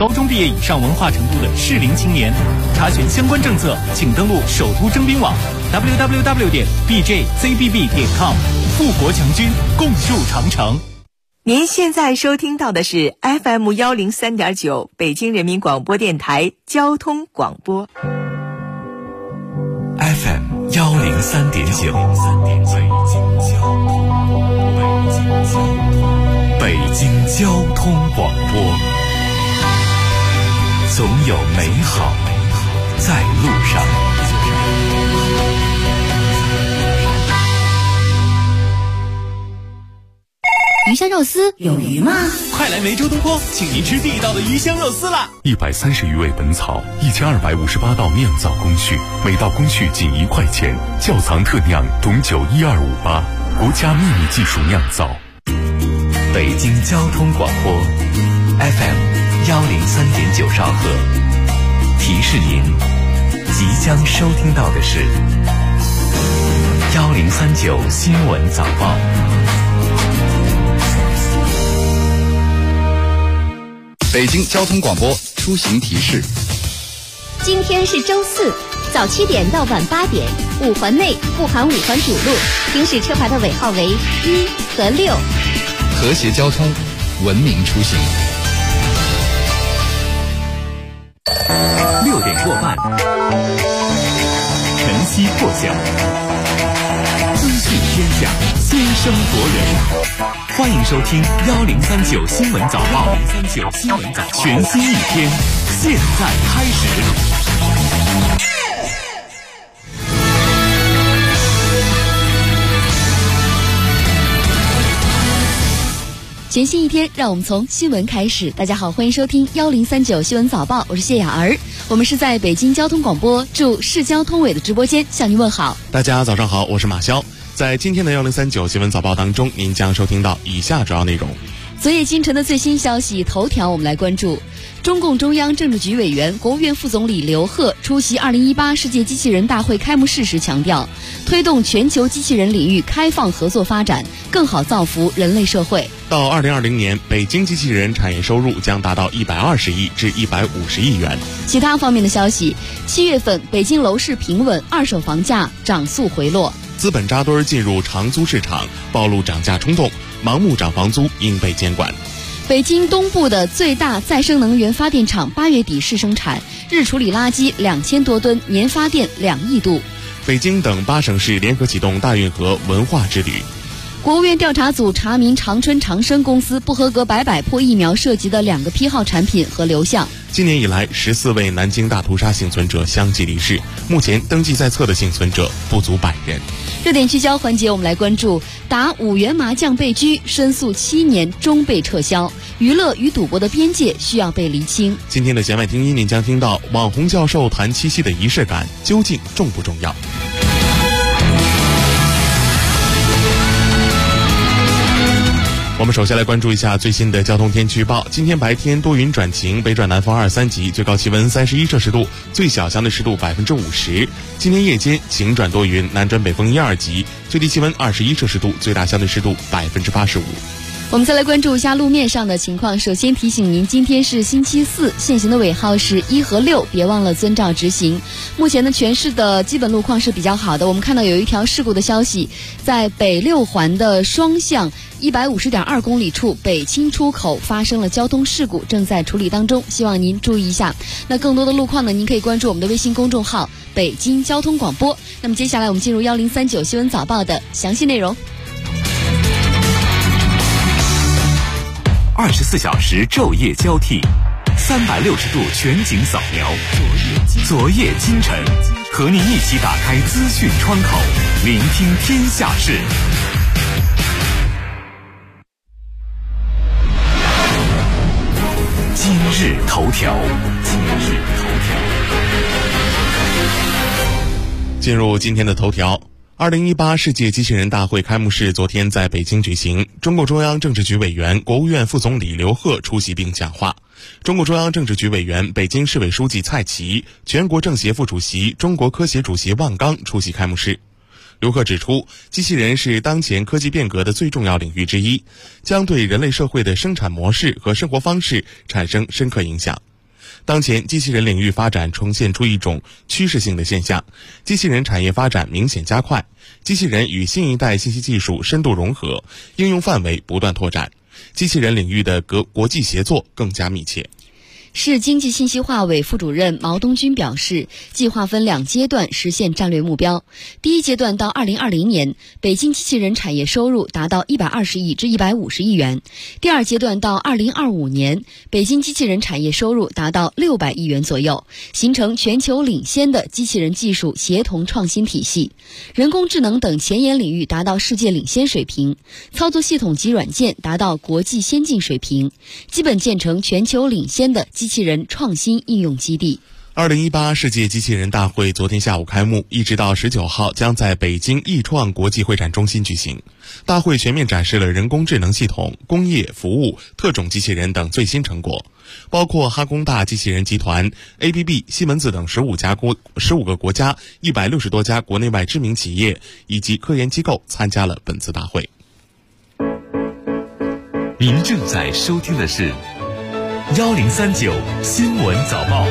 高中毕业以上文化程度的适龄青年。查询相关政策，请登录首都征兵网 www.bjcbb.com。富国强军，共筑长城。 您现在收听到的是 FM103.9 北京人民广播电台交通广播。 FM103.9 北京交通广播，总有美好在路上。 鱼香肉丝有鱼吗？ 快来梅州东坡，请您吃地道的鱼香肉丝啦 ！130余味本草，1258道酿造工序，每道工序仅1块钱，窖藏特酿董酒1258，国家秘密技术酿造。北京交通广播 FM103.9 兆赫，提示您即将收听到的是1039新闻早报。 北京交通广播出行提示： 今天是周四，早7点到晚8点，5环内不含5环主路，行驶车牌的尾号为1和6。 和谐交通，文明出行。 6点过半，晨曦破晓，资讯天下，先声夺人。欢迎收听1039新闻早报，全新一天，现在开始。 全新一天，让我们从新闻开始。大家好，欢迎收听1039新闻早报，我是谢雅儿。我们是在北京交通广播驻市交通委的直播间向您问好。 大家早上好，我是马潇。在今天的1039新闻早报当中，您将收听到以下主要内容。 昨夜今晨的最新消息头条，我们来关注中共中央政治局委员、国务院副总理刘鹤出席2018世界机器人大会开幕式时强调，推动全球机器人领域开放合作发展，更好造福人类社会。 到2020年，北京机器人产业收入将达到120亿至150亿元。 其他方面的消息，7月份北京楼市平稳，二手房价涨速回落。 资本扎堆进入长租市场，暴露涨价冲动，盲目涨房租应被监管。 北京东部的最大再生能源发电厂8月底试生产，日处理垃圾2000多吨，年发电2亿度。 北京等8省市联合启动大运河文化之旅。 国务院调查组查明长春长生公司不合格白百破疫苗涉及的2个批号产品和流向。 今年以来，14位南京大屠杀幸存者相继离世，目前登记在册的幸存者不足100人。 热点聚焦环节，我们来关注打5元麻将被拘，申诉7年终被撤销，娱乐与赌博的边界需要被厘清。 今天的弦外听音，您将听到网红教授谈七夕的仪式感究竟重不重要。我们首先来关注一下最新的交通天气预报。今天白天多云转晴，北转南风2、3级，最高气温31摄氏度，最小相对湿度50%。今天夜间晴转多云，南转北风1、2级，最低气温21摄氏度，最大相对湿度85%。 我们再来关注一下路面上的情况。首先提醒您，今天是星期四，限行的尾号是1和6，别忘了遵照执行。目前呢，全市的基本路况是比较好的。我们看到有一条事故的消息，在北6环的双向150.2公里处北清出口发生了交通事故，正在处理当中，希望您注意一下。那更多的路况呢，您可以关注我们的微信公众号北京交通广播。那么接下来我们进入1039新闻早报的详细内容。 24小时昼夜交替，360度全景扫描，昨夜今晨，和您一起打开资讯窗口，聆听天下事。今日头条。 进入今天的头条。2018世界机器人大会开幕式昨天在北京举行，中共中央政治局委员、国务院副总理刘鹤出席并讲话。中共中央政治局委员、北京市委书记蔡奇、全国政协副主席、中国科协主席万钢出席开幕式。刘鹤指出，机器人是当前科技变革的最重要领域之一，将对人类社会的生产模式和生活方式产生深刻影响。 当前机器人领域发展呈现出一种趋势性的现象，机器人产业发展明显加快，机器人与新一代信息技术深度融合，应用范围不断拓展，机器人领域的国际协作更加密切。 市经济信息化委副主任毛东军表示，计划分2阶段实现战略目标。第一阶段到2020年，北京机器人产业收入达到120亿至150亿元；第二阶段到2025年，北京机器人产业收入达到600亿元左右，形成全球领先的机器人技术协同创新体系，人工智能等前沿领域达到世界领先水平，操作系统及软件达到国际先进水平，基本建成全球领先的机器人创新应用基地。 2018世界机器人大会昨天下午开幕，一直到19号将在北京易创国际会展中心举行。大会全面展示了人工智能系统、工业、服务、特种机器人等最新成果，包括哈工大机器人集团、ABB、西门子等15个国家、160多家国内外知名企业以及科研机构参加了本次大会。 您正在收听的是1039新闻早报。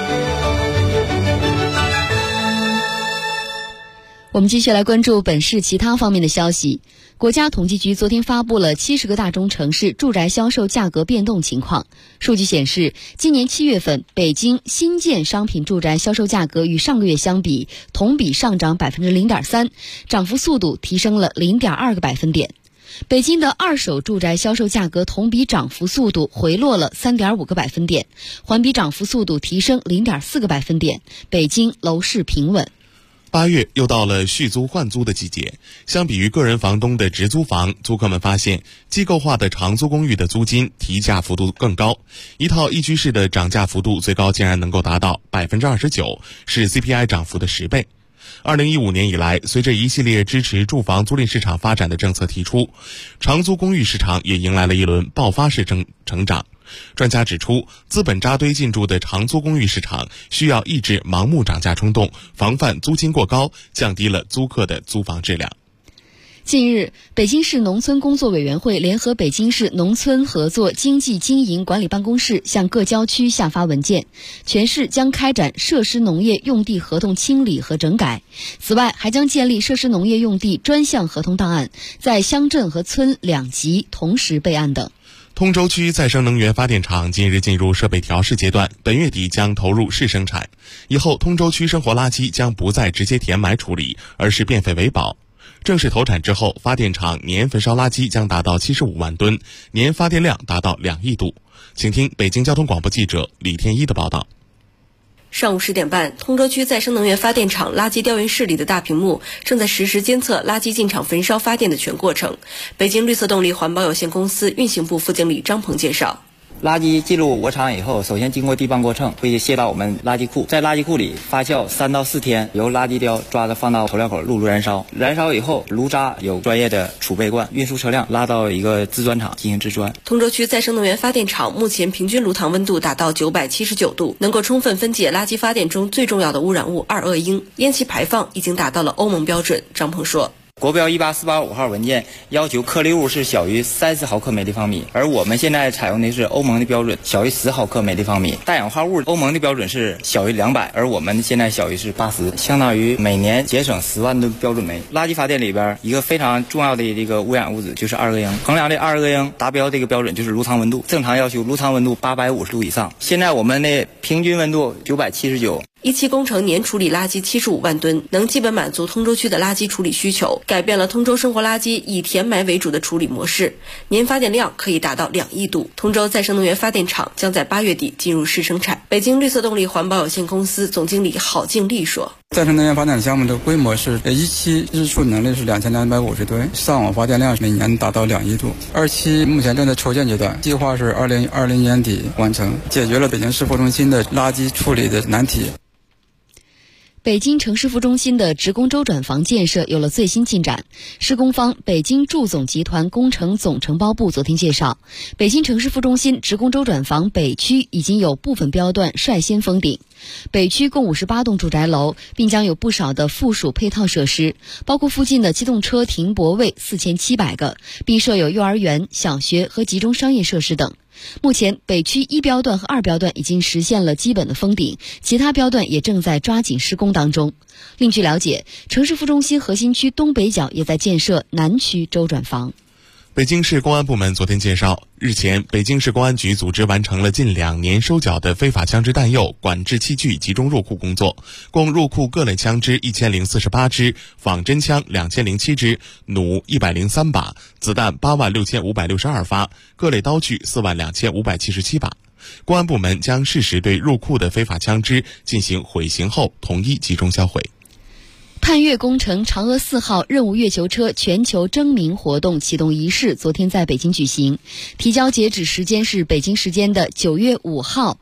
我们继续来关注本市其他方面的消息。国家统计局昨天发布了70个大中城市住宅销售价格变动情况。数据显示，今年7月份，北京新建商品住宅销售价格与上个月相比，同比上涨 0.3%， 涨幅速度提升了 0.2个百分点。北京的二手住宅销售价格同比涨幅速度回落了 3.5个百分点，环比涨幅速度提升 0.4个百分点。北京楼市平稳。 8月又到了续租换租的季节，相比于个人房东的直租房，租客们发现机构化的长租公寓的租金提价幅度更高，一套一居室的涨价幅度最高竟然能够达到 29%， 是 CPI 涨幅的10倍。2015年以来，随着一系列支持住房租赁市场发展的政策提出，长租公寓市场也迎来了一轮爆发式成长。专家指出，资本扎堆进驻的长租公寓市场需要抑制盲目涨价冲动，防范租金过高，降低了租客的租房质量。 近日，北京市农村工作委员会联合北京市农村合作经济经营管理办公室向各郊区下发文件，全市将开展设施农业用地合同清理和整改。此外，还将建立设施农业用地专项合同档案，在乡镇和村2级同时备案等。 通州区再生能源发电厂近日进入设备调试阶段，本月底将投入试生产。以后，通州区生活垃圾将不再直接填埋处理，而是变废为宝。正式投产之后，发电厂年焚烧垃圾将达到75万吨，年发电量达到2亿度。请听北京交通广播记者李天一的报道。 上午10点半，通州区再生能源发电厂垃圾调运室里的大屏幕正在实时监测垃圾进厂焚烧发电的全过程。北京绿色动力环保有限公司运行部副经理张鹏介绍， 垃圾进入我厂以后，首先经过地磅过秤，会卸到我们垃圾库，在垃圾库里发酵3到4天，由垃圾雕抓着放到投料口入炉燃烧。燃烧以后，炉渣有专业的储备罐，运输车辆拉到一个制砖厂进行制砖。 通州区再生能源发电厂目前平均炉膛温度达到979度，能够充分分解垃圾发电中最重要的污染物2恶英，烟气排放已经达到了欧盟标准。张鹏说， 国标18485号文件要求颗粒物是小于30毫克每立方米，而我们现在采用的是欧盟的标准，小于10毫克每立方米。氮氧化物欧盟的标准是小于200，而我们现在小于是80，相当于每年节省10万吨标准煤。垃圾发电里边一个非常重要的这个污染物质就是2恶英，衡量这2恶英达标这个标准就是炉膛温度，正常要求炉膛温度850度以上，现在我们的平均温度979。 一期工程年处理垃圾75万吨，能基本满足通州区的垃圾处理需求，改变了通州生活垃圾以填埋为主的处理模式，年发电量可以达到2亿度。通州再生能源发电厂将在8月底进入试生产。北京绿色动力环保有限公司总经理郝静丽说， 再生能源发电项目的规模是一期日处能力是2250吨，上网发电量每年达到2亿度。2期目前正在筹建阶段，计划是2020年底完成，解决了北京市服中心的垃圾处理的难题。 北京城市服中心的职工周转房建设有了最新进展。施工方北京筑总集团工程总承包部昨天介绍，北京城市服中心职工周转房北区已经有部分标段率先封顶。北区共58栋住宅楼，并将有不少的附属配套设施，包括附近的机动车停泊位4700个，并设有幼儿园、小学和集中商业设施等。 目前北区1标段和2标段已经实现了基本的封顶，其他标段也正在抓紧施工当中。另据了解，城市副中心核心区东北角也在建设南区周转房。 北京市公安部门昨天介绍，日前北京市公安局组织完成了近2年收缴的非法枪支弹药管制器具集中入库工作，共入库各类枪支1048支，仿真枪2007支，弩103把，子弹86562发，各类刀具42577把。公安部门将适时对入库的非法枪支进行毁刑后统一集中销毁。 探月工程嫦娥4号任务月球车全球征名活动启动仪式昨天在北京举行，提交截止时间是北京时间的9月5号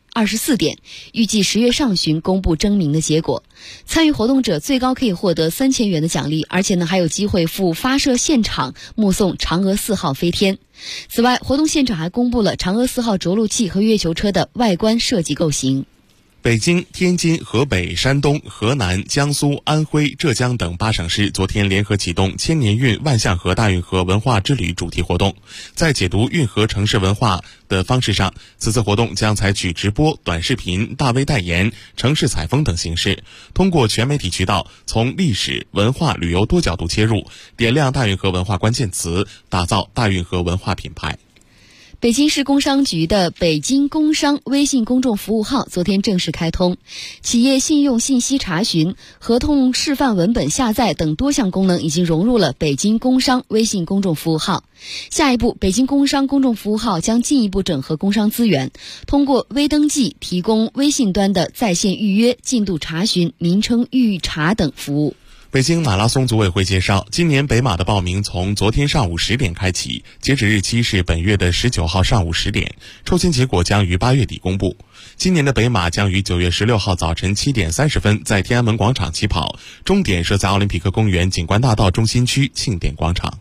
24点，预计10月上旬公布征名的结果。参与活动者最高可以获得3000元的奖励，而且还有机会赴发射现场目送嫦娥4号飞天。此外，活动现场还公布了嫦娥4号着陆器和月球车的外观设计构型。 北京、天津、河北、山东、河南、江苏、安徽、浙江等8省市昨天联合启动千年运万象河大运河文化之旅主题活动。在解读运河城市文化的方式上，此次活动将采取直播、短视频、大 V 代言、城市采风等形式，通过全媒体渠道，从历史、文化、旅游多角度切入，点亮大运河文化关键词，打造大运河文化品牌。 北京市工商局的北京工商微信公众服务号昨天正式开通，企业信用信息查询、合同示范文本下载等多项功能已经融入了北京工商微信公众服务号。下一步，北京工商公众服务号将进一步整合工商资源，通过微登记提供微信端的在线预约、进度查询、名称预查等服务。 北京马拉松组委会介绍，今年北马的报名从昨天上午10点开启，截止日期是本月的19号上午10点，抽签结果将于8月底公布。今年的北马将于9月16号早晨7点30分在天安门广场起跑，终点设在奥林匹克公园景观大道中心区庆典广场。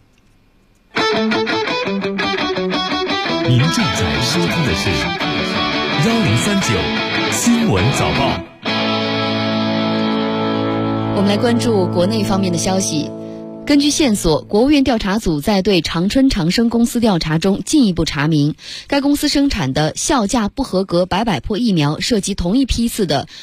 您正在收听的是1039新闻早报。 我们来关注国内方面的消息。根据线索，国务院调查组在对长春长生公司调查中进一步查明，该公司生产的效价不合格白百破疫苗涉及同一批次的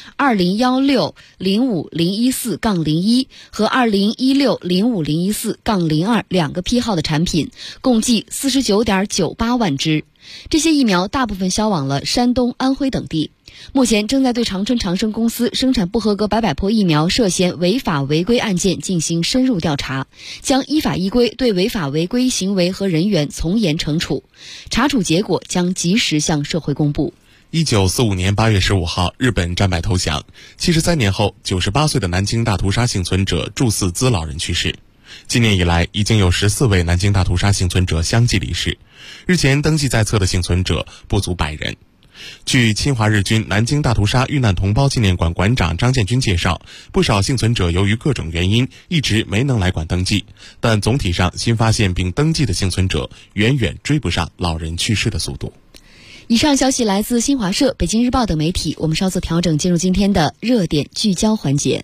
2016-05-014-01和2016-05-014-02两个批号的产品，共计49.98万支。这些疫苗大部分销往了山东、安徽等地。目前正在对长春长生公司生产不合格白百破疫苗涉嫌违法违规案件进行深入调查，将依法依规对违法违规行为和人员从严惩处，查处结果将及时向社会公布。 1945年8月15号，日本战败投降。73年后，98岁的南京大屠杀幸存者祝四滋老人去世。今年以来，已经有14位南京大屠杀幸存者相继离世。日前登记在册的幸存者不足100人。据侵华日军南京大屠杀遇难同胞纪念馆馆长张建军介绍，不少幸存者由于各种原因一直没能来馆登记，但总体上新发现并登记的幸存者远远追不上老人去世的速度。 以上消息来自新华社、北京日报等媒体，我们稍作调整，进入今天的热点聚焦环节。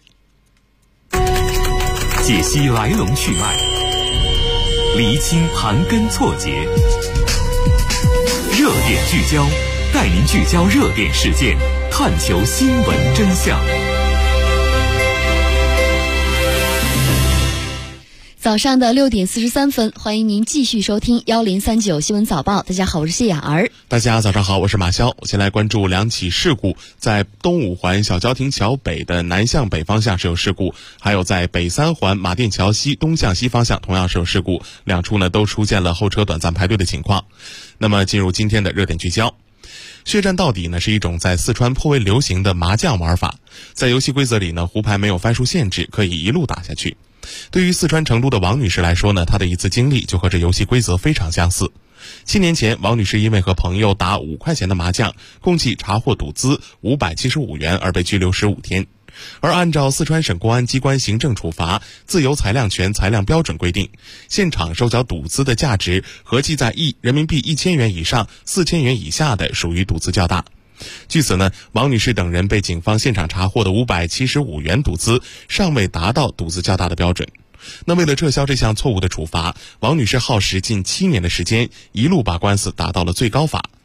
解析来龙去脉，厘清盘根错节，热点聚焦，带您聚焦热点事件，探求新闻真相。 早上的6点43分，欢迎您继续收听1039新闻早报。大家好，我是谢雅儿。 大家早上好，我是马潇。我先来关注2起事故，在东五环小交亭桥北的南向北方向是有事故，还有在北3环马甸桥西东向西方向同样是有事故，2处呢都出现了后车短暂排队的情况。那么进入今天的热点聚焦。血战到底呢是一种在四川颇为流行的麻将玩法，在游戏规则里呢，胡牌没有番数限制，可以一路打下去。对于四川成都的王女士来说呢，她的一次经历就和这游戏规则非常相似。7年前，王女士因为和朋友打5块钱的麻将，共计查获赌资575元而被拘留15天。而按照四川省公安机关行政处罚自由裁量权裁量标准规定，现场收缴赌资的价值合计在人民币1000元以上4000元以下的属于赌资较大。据此呢，王女士等人被警方现场查获的575元赌资尚未达到赌资较大的标准。那为了撤销这项错误的处罚，王女士耗时近7年的时间，一路把官司打到了最高法。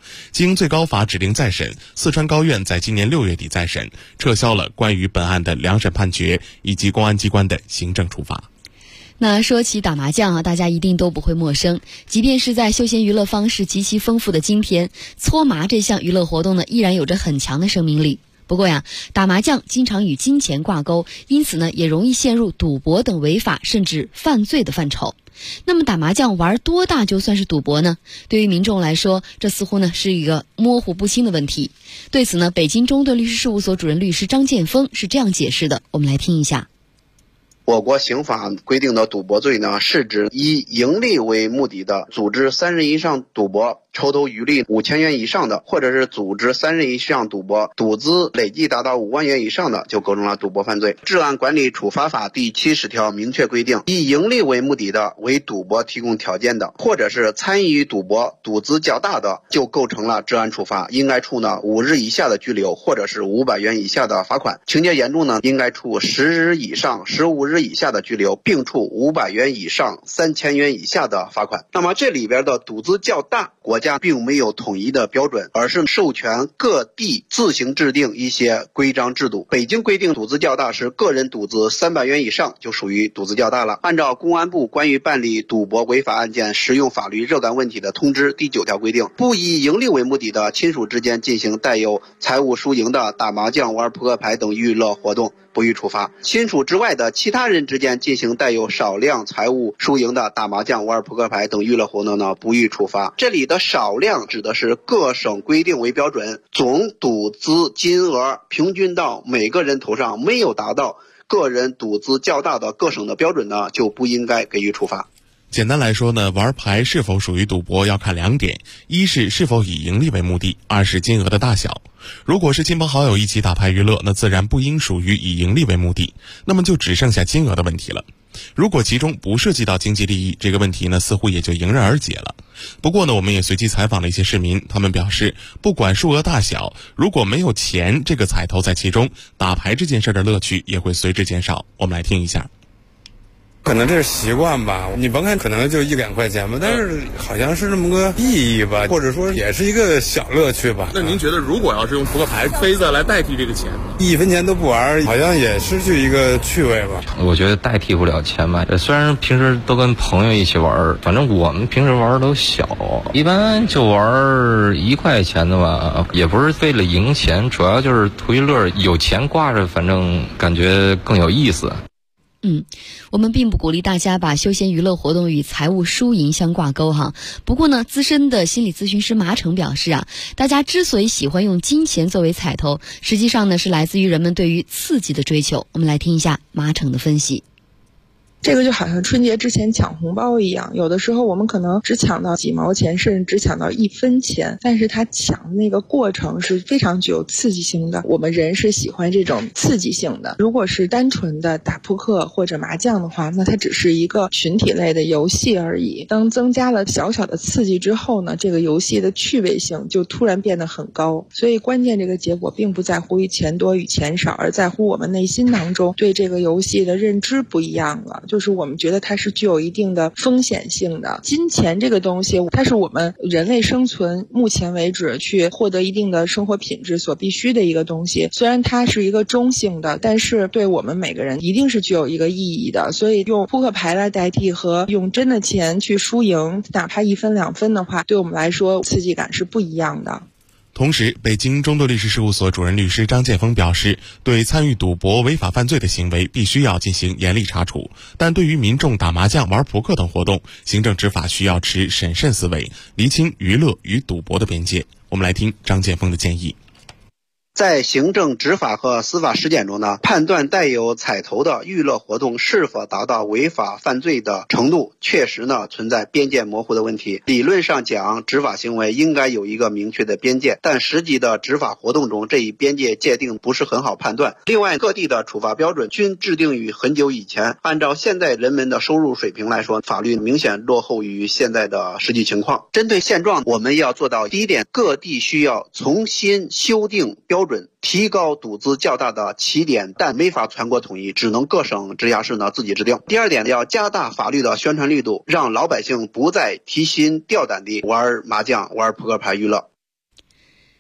经最高法指令再审，四川高院在今年6月底再审，撤销了关于本案的2审判决以及公安机关的行政处罚。 那说起打麻将啊，大家一定都不会陌生。即便是在休闲娱乐方式极其丰富的今天，搓麻这项娱乐活动呢，依然有着很强的生命力。不过呀，打麻将经常与金钱挂钩，因此呢，也容易陷入赌博等违法甚至犯罪的范畴。那么打麻将玩多大就算是赌博呢？对于民众来说，这似乎呢是一个模糊不清的问题。对此呢，北京中盾律师事务所主任律师张建峰是这样解释的，我们来听一下。 我国刑法规定的赌博罪呢，是指以盈利为目的的组织3人以上赌博，抽头渔利5000元以上的，或者是组织3人以上赌博，赌资累计达到5万元以上的，就构成了赌博犯罪。治安管理处罚法第70条明确规定，以盈利为目的的，为赌博提供条件的，或者是参与赌博赌资较大的，就构成了治安处罚，应该处呢5日以下的拘留，或者是500元以下的罚款。情节严重呢，应该处10日以上15日以下的拘留，并处500元以上3000元以下的罚款。那么这里边的赌资较大，国家并没有统一的标准，而是授权各地自行制定一些规章制度。北京规定赌资较大时，个人赌资300元以上就属于赌资较大了。按照公安部关于办理赌博违法案件适用法律热干问题的通知第9条规定，不以盈利为目的的亲属之间进行带有财务输赢的打麻将、玩扑克牌等娱乐活动，不予处罚。亲属之外的其他人之间进行带有少量财务输赢的打麻将、玩扑克牌等娱乐活动呢，不予处罚。这里的少量指的是各省规定为标准，总赌资金额平均到每个人头上没有达到个人赌资较大的各省的标准呢，就不应该给予处罚。 简单来说呢，玩牌是否属于赌博要看2点，一是否以盈利为目的，2是金额的大小。如果是亲朋好友一起打牌娱乐，那自然不应属于以盈利为目的，那么就只剩下金额的问题了。如果其中不涉及到经济利益，这个问题呢似乎也就迎刃而解了。不过呢，我们也随机采访了一些市民，他们表示，不管数额大小，如果没有钱这个彩头在其中，打牌这件事的乐趣也会随之减少。我们来听一下。 可能这是习惯吧，你甭看可能就1-2块钱吧，但是好像是那么个意义吧，或者说也是一个小乐趣吧。 那您觉得如果要是用扑克牌、杯子来代替这个钱 ，1分钱都不玩，好像也失去一个趣味吧？ 我觉得代替不了钱吧，虽然平时都跟朋友一起玩，反正我们平时玩都小，一般就玩1块钱的吧，也不是为了赢钱，主要就是图一乐，有钱挂着，反正感觉更有意思。 我们并不鼓励大家把休闲娱乐活动与财务输赢相挂钩哈。不过呢，资深的心理咨询师马成表示啊，大家之所以喜欢用金钱作为彩头，实际上呢是来自于人们对于刺激的追求。我们来听一下马成的分析。 这个就好像春节之前抢红包一样，有的时候我们可能只抢到几毛钱，甚至只抢到1分钱，但是他抢的那个过程是非常具有刺激性的。我们人是喜欢这种刺激性的。如果是单纯的打扑克或者麻将的话，那它只是一个群体类的游戏而已。当增加了小小的刺激之后呢，这个游戏的趣味性就突然变得很高。所以关键这个结果并不在乎于钱多与钱少，而在乎我们内心当中对这个游戏的认知不一样了。就是我们觉得它是具有一定的风险性的。金钱这个东西，它是我们人类生存目前为止去获得一定的生活品质所必须的一个东西。虽然它是一个中性的，但是对我们每个人一定是具有一个意义的。所以用扑克牌来代替和用真的钱去输赢，哪怕1分2分的话，对我们来说刺激感是不一样的。 同时，北京中盾律师事务所主任律师张建峰表示，对参与赌博违法犯罪的行为必须要进行严厉查处，但对于民众打麻将、玩扑克等活动，行政执法需要持审慎思维，厘清娱乐与赌博的边界。我们来听张建峰的建议。 在行政执法和司法实践中呢，判断带有彩头的娱乐活动是否达到违法犯罪的程度，确实呢存在边界模糊的问题。理论上讲，执法行为应该有一个明确的边界，但实际的执法活动中，这一边界界定不是很好判断。另外，各地的处罚标准均制定于很久以前，按照现在人们的收入水平来说，法律明显落后于现在的实际情况。针对现状，我们要做到第一点，各地需要重新修订标准，提高赌资较大的起点，但没法全国统一，只能各省直辖市呢自己制定。第二点，要加大法律的宣传力度，让老百姓不再提心吊胆地玩麻将、玩扑克牌娱乐。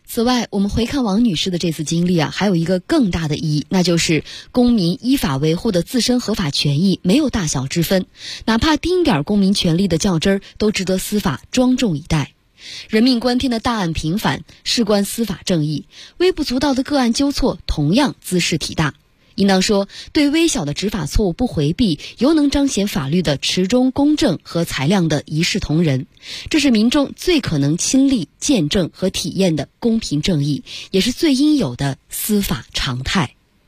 此外，我们回看王女士的这次经历啊，还有一个更大的意义，那就是公民依法维护的自身合法权益没有大小之分，哪怕丁点公民权利的较真儿，都值得司法庄重以待。人命关天的大案频繁，事关司法正义，微不足道的个案纠错同样兹事体大。应当说，对微小的执法错误不回避，犹能彰显法律的持中公正和裁量的一视同仁。这是民众最可能亲历、见证和体验的公平正义，也是最应有的司法常态。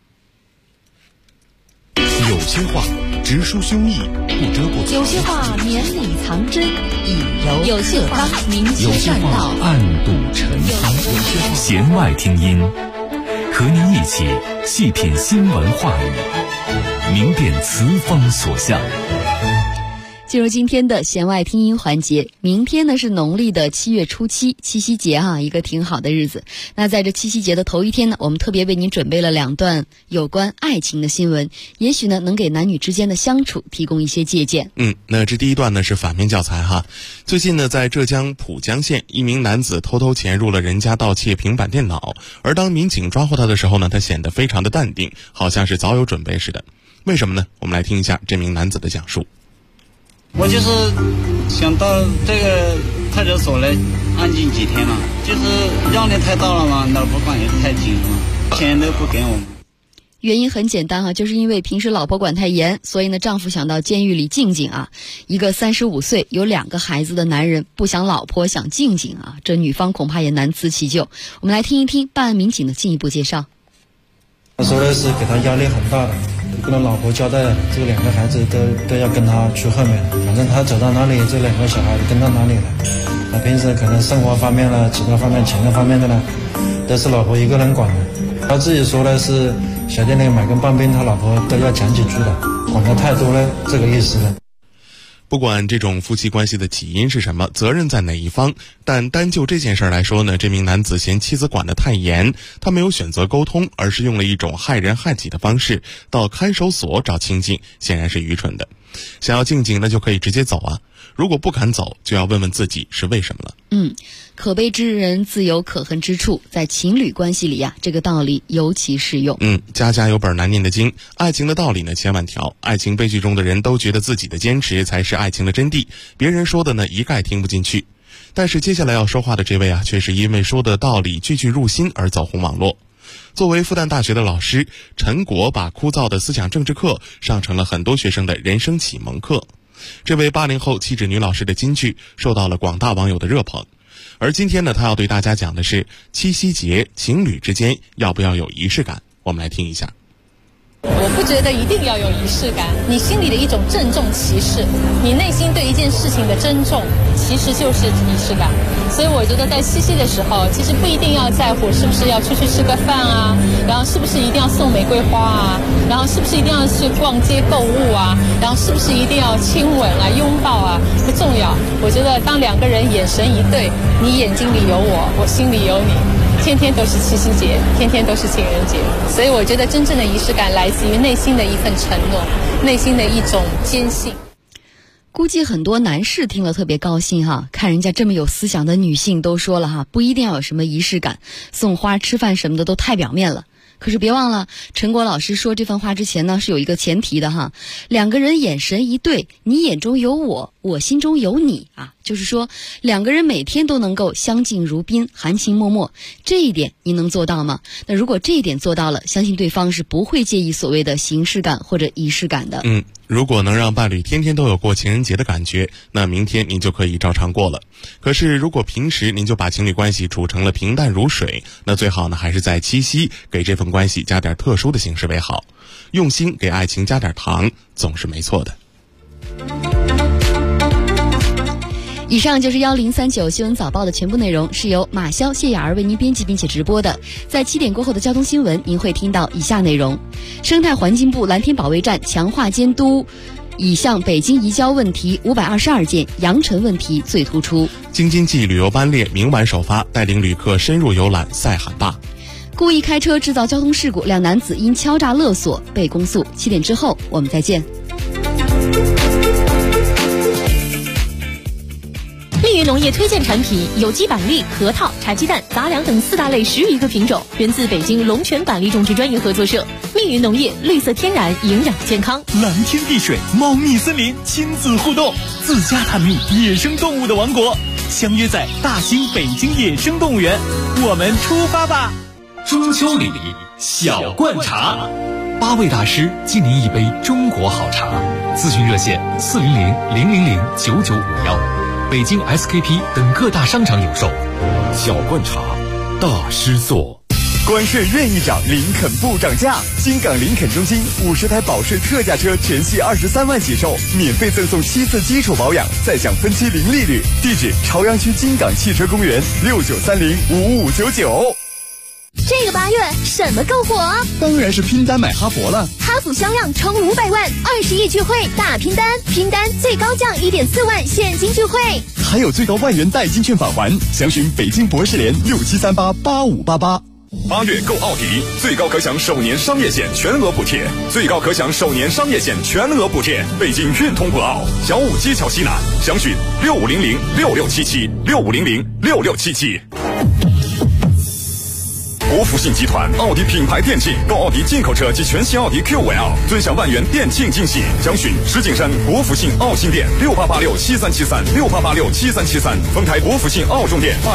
有些话直抒胸臆，不遮不藏； 有些话绵里藏针，以柔有些话明有些话暗度陈仓。 弦外听音，和您一起细品新闻话语，明辨词风所向。 进入今天的弦外听音环节，明天呢是农历的7月初7，七夕节啊，一个挺好的日子。那在这七夕节的头一天呢，我们特别为您准备了2段有关爱情的新闻，也许呢能给男女之间的相处提供一些借鉴。 那这第一段呢是反面教材哈。最近呢，在浙江浦江县，一名男子偷偷潜入了人家盗窃平板电脑，而当民警抓获他的时候呢，他显得非常的淡定，好像是早有准备似的。为什么呢？我们来听一下这名男子的讲述。 我就是想到这个派出所来安静几天嘛，就是压力太大了嘛，老婆管也太紧了嘛，钱都不给我们。 原因很简单啊，就是因为平时老婆管太严，所以呢丈夫想到监狱里静静啊。一个35岁有2个孩子的男人不想老婆想静静啊，这女方恐怕也难辞其咎。我们来听一听办案民警的进一步介绍。 他说的是给他压力很大的，跟他老婆交代了，这2个孩子都要跟他去后面了，反正他走到哪里，这2个小孩跟到哪里了。他平时可能生活方面了，其他方面、钱的方面的呢，都是老婆一个人管的。他自己说的是小店里买根棒冰，他老婆都要讲几句的，管得太多了，这个意思的。 不管这种夫妻关系的起因是什么，责任在哪一方，但单就这件事来说呢，这名男子嫌妻子管得太严，他没有选择沟通，而是用了一种害人害己的方式到看守所找清静，显然是愚蠢的。想要静静，那就可以直接走啊，如果不敢走，就要问问自己是为什么了。 可悲之人自有可恨之处，在情侣关系里呀，这个道理尤其适用。 家家有本难念的经，爱情的道理呢千万条。爱情悲剧中的人都觉得自己的坚持才是爱情的真谛，别人说的呢一概听不进去。但是接下来要说话的这位啊，却是因为说的道理句句入心而走红网络。作为复旦大学的老师，陈果把枯燥的思想政治课上成了很多学生的人生启蒙课。这位80后气质女老师的金句受到了广大网友的热捧。而今天呢，她要对大家讲的是七夕节情侣之间要不要有仪式感。我们来听一下。 我不觉得一定要有仪式感，你心里的一种郑重其事，你内心对一件事情的珍重，其实就是仪式感。所以我觉得在七夕的时候，其实不一定要在乎是不是要出去吃个饭啊，然后是不是一定要送玫瑰花啊，然后是不是一定要去逛街购物啊，然后是不是一定要亲吻啊、拥抱啊，不重要。我觉得当2个人眼神一对，你眼睛里有我，我心里有你，天天都是七夕节，天天都是情人节。所以我觉得真正的仪式感来自于内心的一份承诺，内心的一种坚信。 估计很多男士听了特别高兴哈，看人家这么有思想的女性都说了哈，不一定要有什么仪式感，送花吃饭什么的都太表面了。可是别忘了，陈果老师说这番话之前呢，是有一个前提的哈，2个人眼神一对，你眼中有我，我心中有你啊，就是说2个人每天都能够相敬如宾，含情脉脉，这一点你能做到吗？那如果这一点做到了，相信对方是不会介意所谓的形式感或者仪式感的。 如果能让伴侣天天都有过情人节的感觉，那明天您就可以照常过了。可是如果平时您就把情侣关系处成了平淡如水，那最好呢还是在七夕给这份关系加点特殊的形式为好。用心给爱情加点糖，总是没错的。 以上就是1039新闻早报的全部内容，是由马潇、谢雅儿为您编辑并且直播的。在7点过后的交通新闻，您会听到以下内容：生态环境部蓝天保卫站强化监督，已向北京移交问题522件，扬尘问题最突出。 京津冀旅游班列明晚首发，带领旅客深入游览塞罕坝。 故意开车制造交通事故，2男子因敲诈勒索被公诉。7点之后我们再见。 利于农农业推荐产品有机板栗、核桃、茶鸡蛋、杂粮等4大类10余个品种，源自北京龙泉板栗种植专业合作社。密云农业，绿色天然，营养健康。 蓝天碧水，茂密森林，亲子互动，自家探秘野生动物的王国，相约在大兴北京野生动物园，我们出发吧！ 中秋礼小罐茶，8位大师敬您一杯中国好茶。咨询热线400-000-9951，北京 SKP 等各大商场有售。小罐茶，大师做。 关税任意涨，林肯不涨价。京港林肯中心50台保税特价车全系23万起售，免费赠送7次基础保养，再享分期零利率。地址：朝阳区京港汽车公园，6930-5599。 这个8月什么够火？ 当然是拼单买哈佛了。 哈弗销量冲500万，20亿聚会大拼单，拼单最高降1.4万现金聚会， 还有最高万元代金券返还。详询北京博士联67388588。 8月购奥迪，最高可享首年商业险全额补贴，最高可享首年商业险全额补贴。北京运通博奥小武街桥西南，详询6500-6677，6500-6677。国福信集团奥迪品牌电竞，购奥迪进口车及全新奥迪 Q5L， 尊享万元电竞惊喜。详询石景山国福信奥新店68867373，68867373，丰台国福信奥中店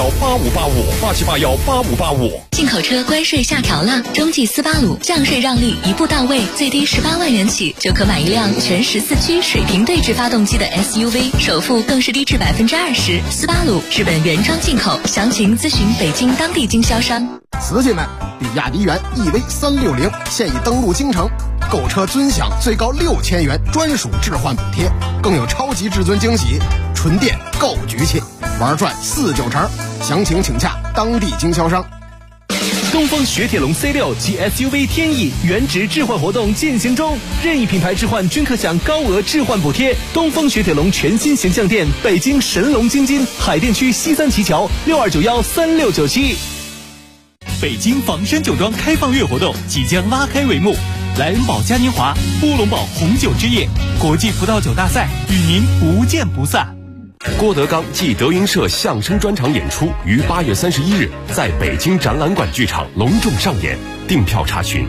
87818585，87818585。 进口车关税下调了，中继斯巴鲁降税让利一步到位，最低18万元起就可买一辆全14驱水平对置发动机的 SUV， 首付更是低至20%。斯巴鲁日本原装进口，详情咨询北京当地经销商。 瓷器们，比亚迪元 EV360现已登陆京城，购车尊享最高6000元专属置换补贴，更有超级至尊惊喜，纯电购局气，玩转49成，详情请洽当地经销商。 东风雪铁龙 C6 及 SUV 天翼原值置换活动进行中，任意品牌置换均可享高额置换补贴。东风雪铁龙全新形象店，北京神龙京津海淀区西三旗桥62913697。北京房山酒庄开放月活动即将拉开帷幕，莱恩堡嘉年华、乌龙堡红酒之夜、国际葡萄酒大赛与您不见不散。 郭德纲暨德云社相声专场演出于8月31日在北京展览馆剧场隆重上演，订票查询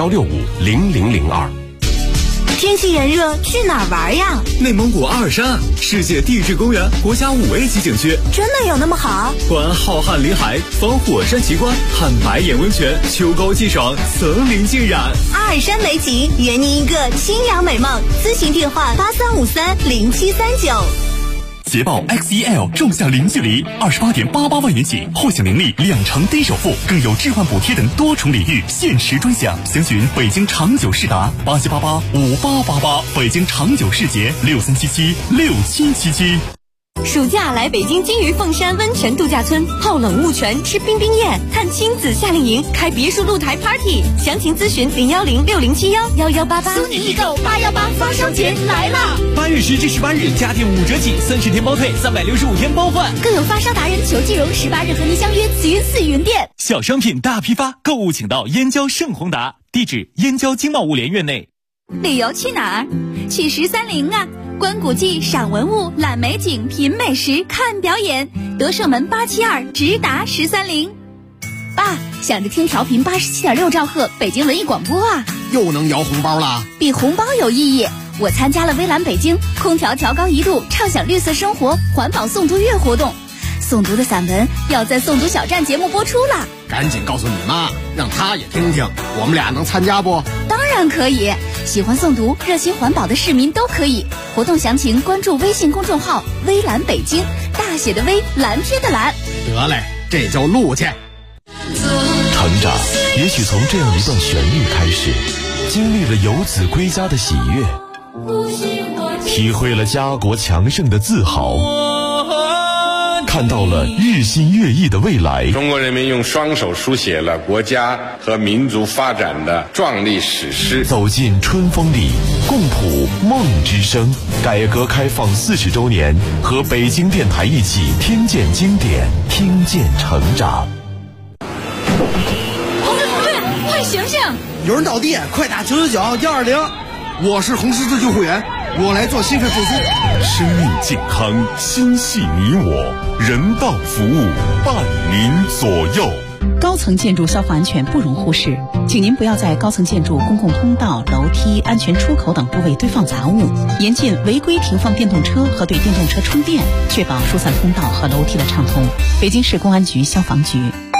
51650002。 天气炎热，去哪儿玩呀？ 内蒙古阿尔山，世界地质公园国家5A 级景区， 真的有那么好？ 观浩瀚林海，访火山奇观，看白眼温泉，秋高气爽，层林尽染。 阿尔山美景，圆您一个清凉美梦。咨询电话83530739。 捷豹 XEL 重享零距离，28.88万元起，获享年利2成低首付，更有置换补贴等多重礼遇，限时专享。详询北京长久世达87885888，北京长久世捷63776777。 暑假来北京金鱼凤山温泉度假村，泡冷雾泉，吃冰冰宴，看亲子夏令营，开别墅露台 party。详情咨询01060711188。 苏宁易购818发烧节来啦 ！8月10至18日，家电5折起，30天包退，365天包换， 更有发烧达人裘继荣18日和您相约紫云寺云店。 小商品大批发，购物请到燕郊盛宏达，地址燕郊经贸物联院内。 旅游去哪儿？去1030啊！观古迹、赏文物、览美景、品美食、看表演，德胜门872直达1030。 爸，想着听调频87.6兆赫北京文艺广播啊！ 又能摇红包了？ 比红包有意义。我参加了微蓝北京空调调高1度，畅享绿色生活环保诵读月活动。诵读的散文要在诵读小站节目播出了， 赶紧告诉你妈，让她也听听。我们俩能参加不？ 当然可以，喜欢诵读、热心环保的市民都可以。活动详情关注微信公众号“微蓝北京”，大写的微，蓝天的蓝。 得嘞，这就录去。 成长也许从这样一段旋律开始，经历了游子归家的喜悦，体会了家国强盛的自豪，看到了日新月异的未来。 中国人民用双手书写了国家和民族发展的壮丽史诗。 走进春风里，共谱梦之声。改革开放40周年，和北京电台一起听见经典，听见成长。 红队，快醒醒！ 有人倒地，快打999-120。我是红十字救护员，我来做心肺复苏。 生命健康心系你我，人道服务伴您左右。 高层建筑消防安全不容忽视，请您不要在高层建筑公共通道、楼梯、安全出口等部位堆放杂物，严禁违规停放电动车和对电动车充电，确保疏散通道和楼梯的畅通。北京市公安局消防局。